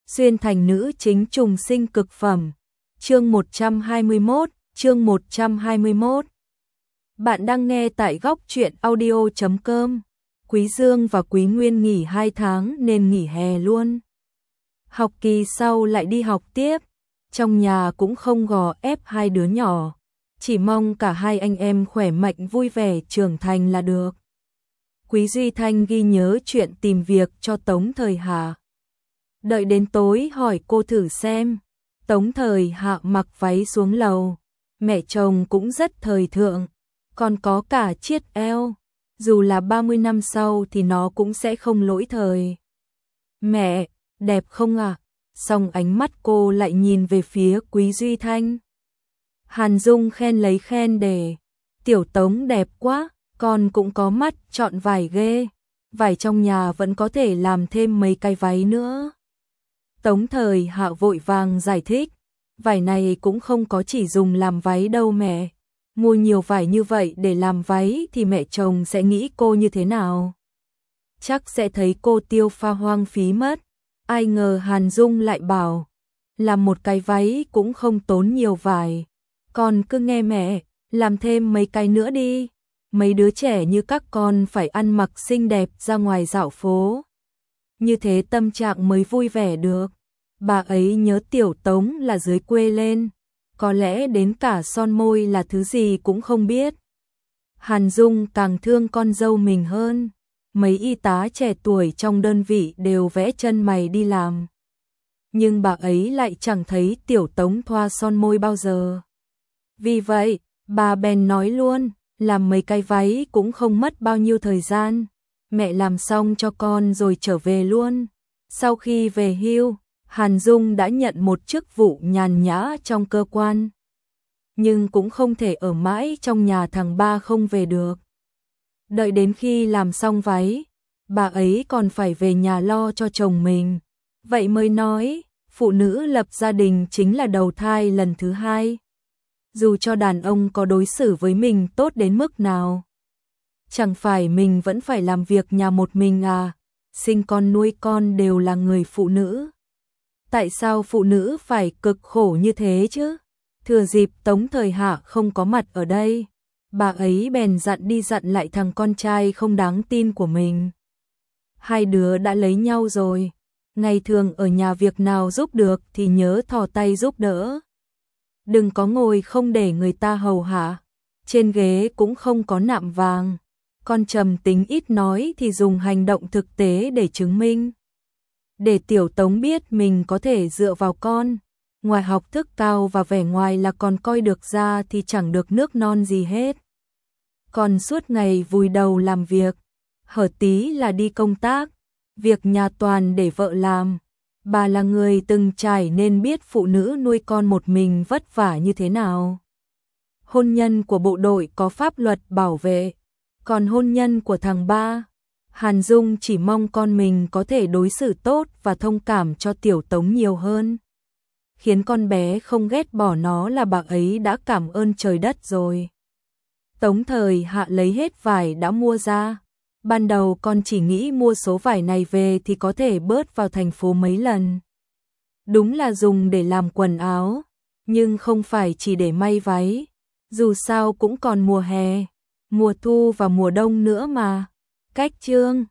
xuyên thành nữ chính trùng sinh cực phẩm. Chương 121. Bạn đang nghe tại góc truyện audio.com. Quý Dương và Quý Nguyên nghỉ 2 tháng nên nghỉ hè luôn. Học kỳ sau lại đi học tiếp, trong nhà cũng không gò ép hai đứa nhỏ, chỉ mong cả hai anh em khỏe mạnh vui vẻ trưởng thành là được. Quý Duy Thanh ghi nhớ chuyện tìm việc cho Tống Thời Hạ. Đợi đến tối hỏi cô thử xem. Tống Thời Hạ mặc váy xuống lầu, mẹ chồng cũng rất thời thượng, còn có cả chiếc eo, dù là 30 năm sau thì nó cũng sẽ không lỗi thời. Mẹ, đẹp không ạ? Xong ánh mắt cô lại nhìn về phía Quý Duy Thanh. Hàn Dung khen lấy khen để, tiểu Tống đẹp quá, con cũng có mắt chọn vải ghê, vải trong nhà vẫn có thể làm thêm mấy cái váy nữa. Tống Thời Hạ vội vàng giải thích, vải này cũng không có chỉ dùng làm váy đâu mẹ, mua nhiều vải như vậy để làm váy thì mẹ chồng sẽ nghĩ cô như thế nào? Chắc sẽ thấy cô tiêu pha hoang phí mất. Ai ngờ Hàn Dung lại bảo, làm một cái váy cũng không tốn nhiều vải, con cứ nghe mẹ, làm thêm mấy cái nữa đi. Mấy đứa trẻ như các con phải ăn mặc xinh đẹp ra ngoài dạo phố, như thế tâm trạng mới vui vẻ được. Bà ấy nhớ tiểu Tống là dưới quê lên, có lẽ đến cả son môi là thứ gì cũng không biết. Hàn Dung càng thương con dâu mình hơn. Mấy y tá trẻ tuổi trong đơn vị đều vẽ chân mày đi làm, nhưng bà ấy lại chẳng thấy tiểu Tống thoa son môi bao giờ. Vì vậy, bà bèn nói luôn, làm mấy cái váy cũng không mất bao nhiêu thời gian, mẹ làm xong cho con rồi trở về luôn. Sau khi về hưu, Hàn Dung đã nhận một chức vụ nhàn nhã trong cơ quan, nhưng cũng không thể ở mãi trong nhà thằng ba không về được. Đợi đến khi làm xong váy, bà ấy còn phải về nhà lo cho chồng mình. Vậy mới nói, phụ nữ lập gia đình chính là đầu thai lần thứ hai. Dù cho đàn ông có đối xử với mình tốt đến mức nào, chẳng phải mình vẫn phải làm việc nhà một mình à, sinh con nuôi con đều là người phụ nữ. Tại sao phụ nữ phải cực khổ như thế chứ? Thừa dịp Tống Thời Hạ không có mặt ở đây, bà ấy bèn dặn đi dặn lại thằng con trai không đáng tin của mình. Hai đứa đã lấy nhau rồi, ngày thường ở nhà việc nào giúp được thì nhớ thò tay giúp đỡ. Đừng có ngồi không để người ta hầu hạ, trên ghế cũng không có nạm vàng. Con trầm tính ít nói thì dùng hành động thực tế để chứng minh. Để tiểu Tống biết mình có thể dựa vào con. Ngoài học thức cao và vẻ ngoài là còn coi được ra thì chẳng được nước non gì hết. Còn suốt ngày vùi đầu làm việc, hở tí là đi công tác, việc nhà toàn để vợ làm. Bà là người từng trải nên biết phụ nữ nuôi con một mình vất vả như thế nào. Hôn nhân của bộ đội có pháp luật bảo vệ, còn hôn nhân của thằng ba, Hàn Dung chỉ mong con mình có thể đối xử tốt và thông cảm cho tiểu Tống nhiều hơn. Khiến con bé không ghét bỏ nó là bà ấy đã cảm ơn trời đất rồi. Tống Thời Hạ lấy hết vải đã mua ra. Ban đầu con chỉ nghĩ mua số vải này về thì có thể bớt vào thành phố mấy lần. Đúng là dùng để làm quần áo, nhưng không phải chỉ để may váy. Dù sao cũng còn mùa hè, mùa thu và mùa đông nữa mà. Cách chương